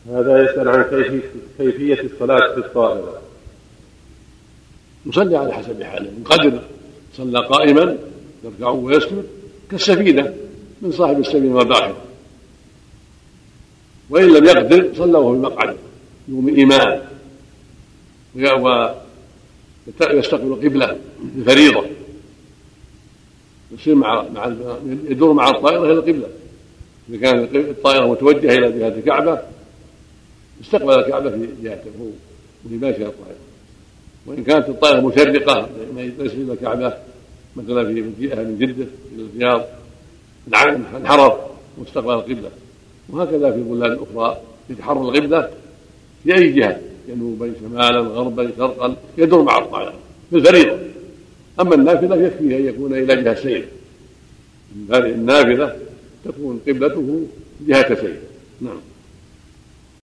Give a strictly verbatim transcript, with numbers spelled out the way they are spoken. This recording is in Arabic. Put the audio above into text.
هذا يسأل عن كيفية الصلاة في الطائرة. يصلي على حسب حاله، من قدر صلى قائما يركع ويسجد كالسفينة من صاحب السفينة والباحر، وإن لم يقدر صلى وهو في مقعد يقوم إيماء ويستقبل قبلة الفريضة، يصير مع مع يدور مع الطائرة إلى القبلة. إذا كانت الطائرة متوجهة إلى جهة الكعبة استقبل الكعبة في جهته وفي ماشية الطائرة، وإن كانت الطائرة مشرقة ليس إلى الكعبة مثلا في جهة من جدة إلى الرياض انحرف واستقبل القبلة. وهكذا في البلدان الأخرى يتحرر القبلة في أي جهة، جنوبا شمالا غربا شرقا يدور مع الطائرة في الفريضة. أما النافلة يكفي أن يكون إلى جهة سير، النافلة تكون قبلته جهة سير. نعم.